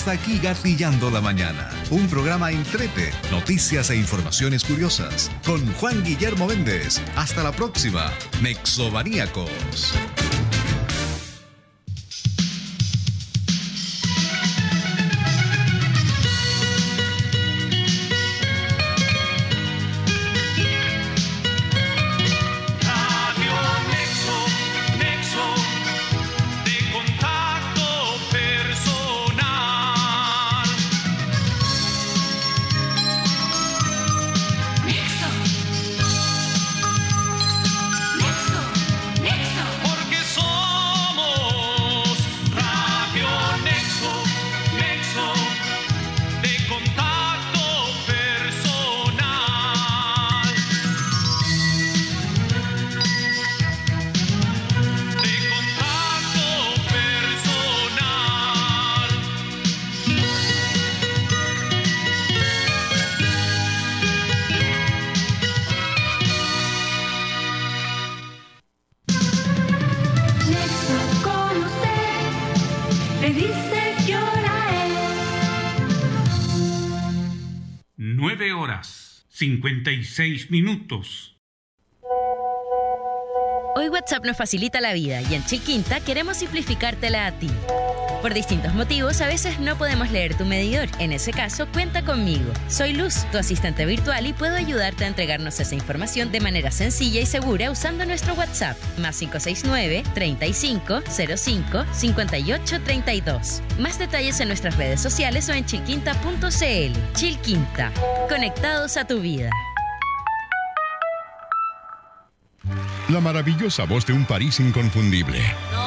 Hasta aquí Gatillando la Mañana, un programa entrete, noticias e informaciones curiosas, con Juan Guillermo Méndez. Hasta la próxima, Nexomaníacos. Horas 56 minutos. Hoy WhatsApp nos facilita la vida y en Chilquinta queremos simplificártela a ti. Por distintos motivos, a veces no podemos leer tu medidor. En ese caso, cuenta conmigo. Soy Luz, tu asistente virtual, y puedo ayudarte a entregarnos esa información de manera sencilla y segura usando nuestro WhatsApp, más 569-3505-5832. Más detalles en nuestras redes sociales o en chilquinta.cl. Chilquinta, conectados a tu vida. La maravillosa voz de un París inconfundible.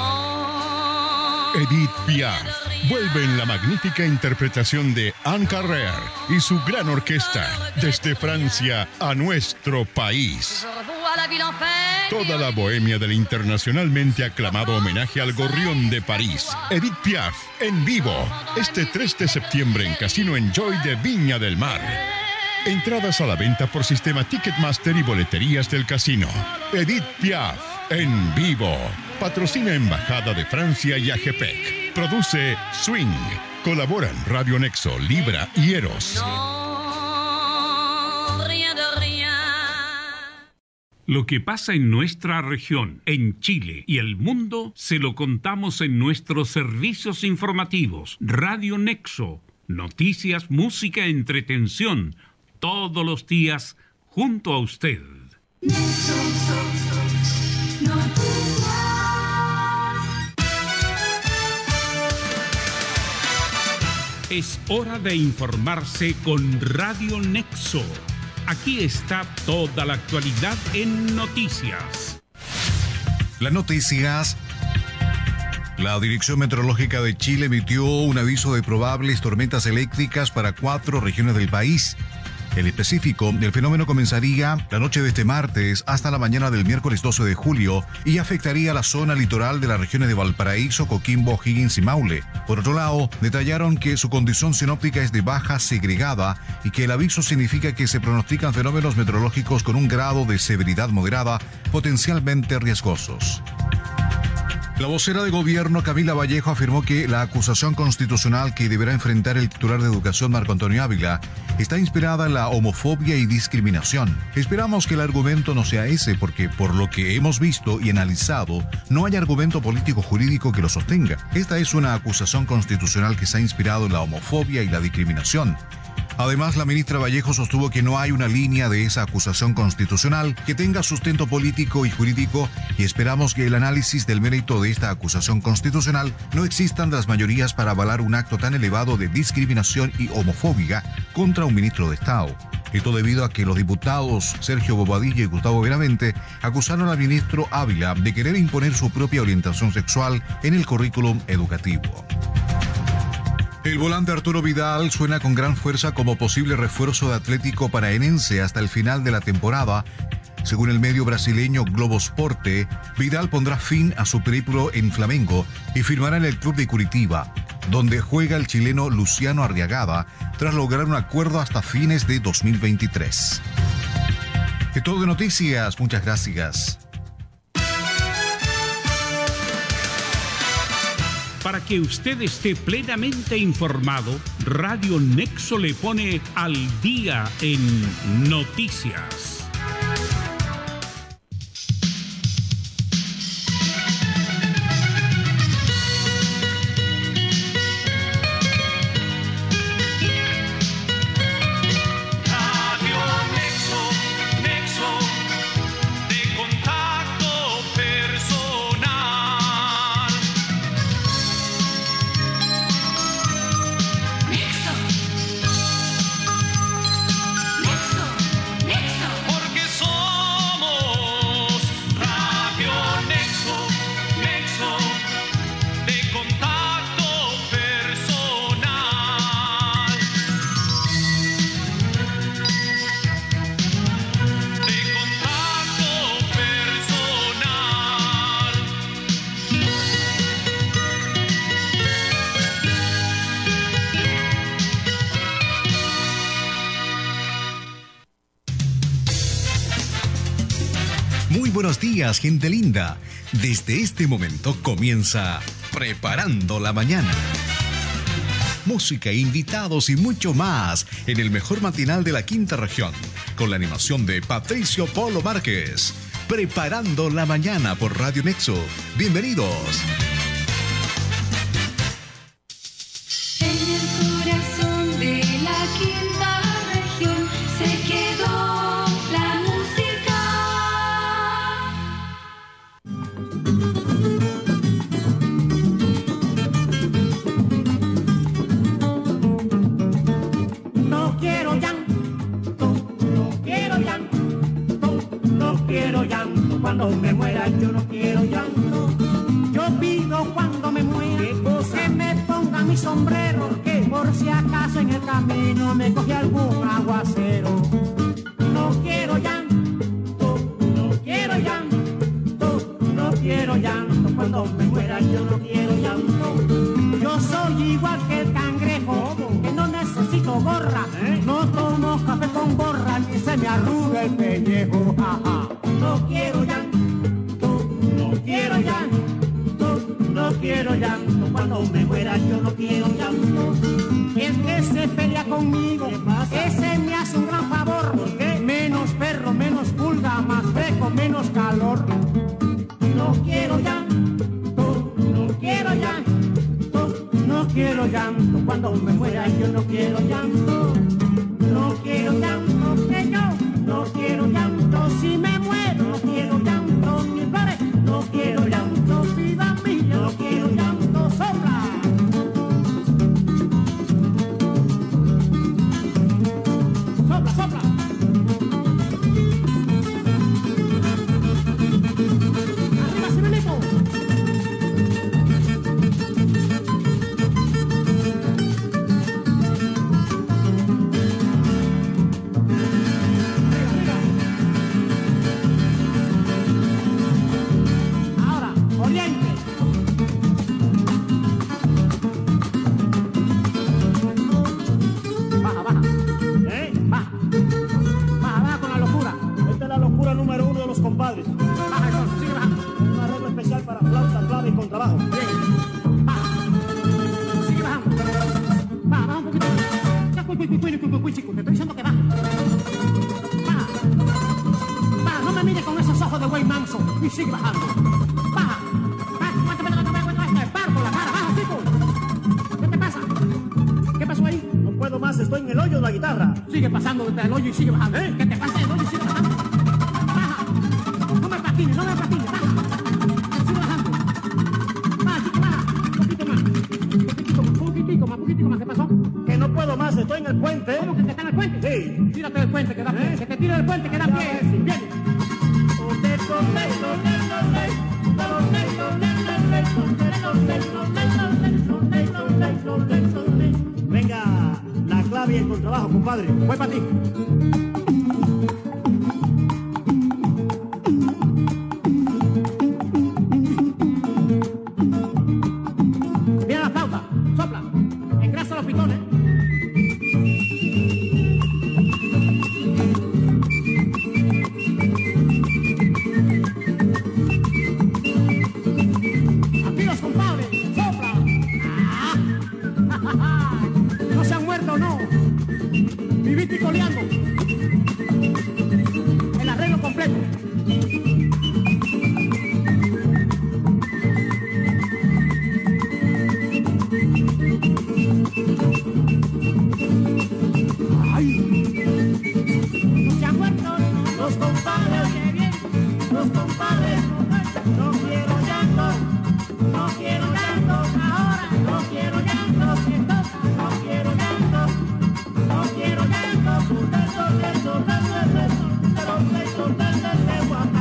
Edith Piaf vuelve en la magnífica interpretación de Anne Carrère y su gran orquesta desde Francia a nuestro país. Toda la bohemia del internacionalmente aclamado homenaje al Gorrión de París, Edith Piaf, en vivo, este 3 de septiembre en Casino Enjoy de Viña del Mar. Entradas a la venta por sistema Ticketmaster y boleterías del casino. Edith Piaf, en vivo. Patrocina Embajada de Francia y AGEPEC. Produce Swing. Colaboran Radio Nexo, Libra y Eros. Lo que pasa en nuestra región, en Chile y el mundo, se lo contamos en nuestros servicios informativos. Radio Nexo. Noticias, música, entretención. Todos los días, junto a usted. Es hora de informarse con Radio Nexo. Aquí está toda la actualidad en noticias. Las noticias. La Dirección Meteorológica de Chile emitió un aviso de probables tormentas eléctricas para 4 regiones del país. En específico, el fenómeno comenzaría la noche de este martes hasta la mañana del miércoles 12 de julio y afectaría la zona litoral de las regiones de Valparaíso, Coquimbo, Higgins y Maule. Por otro lado, detallaron que su condición sinóptica es de baja segregada y que el aviso significa que se pronostican fenómenos meteorológicos con un grado de severidad moderada, potencialmente riesgosos. La vocera de gobierno, Camila Vallejo, afirmó que la acusación constitucional que deberá enfrentar el titular de Educación, Marco Antonio Ávila, está inspirada en la homofobia y discriminación. Esperamos que el argumento no sea ese, porque por lo que hemos visto y analizado, no hay argumento político-jurídico que lo sostenga. Esta es una acusación constitucional que se ha inspirado en la homofobia y la discriminación. Además, la ministra Vallejo sostuvo que no hay una línea de esa acusación constitucional que tenga sustento político y jurídico y esperamos que el análisis del mérito de esta acusación constitucional no existan las mayorías para avalar un acto tan elevado de discriminación y homofóbica contra un ministro de Estado. Esto debido a que los diputados Sergio Bobadilla y Gustavo Benavente acusaron al ministro Ávila de querer imponer su propia orientación sexual en el currículum educativo. El volante Arturo Vidal suena con gran fuerza como posible refuerzo de Atlético Paranaense hasta el final de la temporada. Según el medio brasileño Globo Esporte, Vidal pondrá fin a su periplo en Flamengo y firmará en el club de Curitiba, donde juega el chileno Luciano Arriagada, tras lograr un acuerdo hasta fines de 2023. Es todo de noticias, muchas gracias. Para que usted esté plenamente informado, Radio Nexo le pone al día en noticias. Buenos días, gente linda. Desde este momento comienza Preparando la Mañana. Música, invitados y mucho más en el mejor matinal de la quinta región, con la animación de Patricio Polo Márquez. Preparando la Mañana por Radio Nexo. Bienvenidos. En el corazón de la quinta región se quedó la música. Cuando me muera yo no quiero llanto. Yo pido cuando me muera que me ponga mi sombrero, que por si acaso en el camino me coge algún aguacero. No quiero llanto, no quiero llanto, no quiero llanto. Cuando me muera yo no quiero llanto. Yo soy igual que el cangrejo, que no necesito gorra, no tomo café con borra ni se me arruga el pellejo. Ajá. No quiero llanto, no quiero llanto, no quiero llanto. Cuando me muera yo no quiero llanto. El que se pelea conmigo, ese me hace un gran favor. ¿Por qué? Menos perro, menos pulga, más fresco, menos calor. No quiero llanto, no quiero llanto, no quiero llanto. Cuando me muera yo no quiero llanto. No quiero llanto, que yo no quiero llanto. Si me muero no quiero llanto, ni flores, no quiero llanto, vida mía, no quiero llanto, sopla. Sopla, sopla. Arriba, se me meto. Compadres. Baja entonces, sigue bajando. Un arreglo especial para flauta, clave y contrabajo. Bien. Baja. Sigue bajando. Baja un poquito. Ya, chico, te estoy diciendo que baja. Baja. Baja, no me mires con esos ojos de güey manso. Y sigue bajando. Baja. Parto la cara, baja, chico. ¿Qué te pasa? ¿Qué pasó ahí? No puedo más, estoy en el hoyo de la guitarra. Sigue pasando desde el hoyo y sigue bajando. ¿Qué te pasa el hoyo y sigue bajando? No me patines, baja. Sigue bajando. Baja, chico, baja. Un poquitico más. ¿Qué pasó? Que no puedo más, estoy en el puente. ¿Cómo que está en el puente? Sí. Tírate del puente, que da pie. Que te tire del puente, que da pie. Bien. Venga, la clave y el contrabajo, compadre. Voy para ti. Aquí los compadres, sopla. y coleando. El arreglo completo. No se han muerto los compadres, que bien, los compadres. No quiero llanto, no quiero llanto, ahora no quiero llanto, que toca, no quiero llanto, no quiero llanto,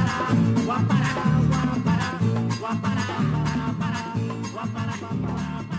guapara, guapara, guapara, guapara, guapara, guapara, guapara, guapara.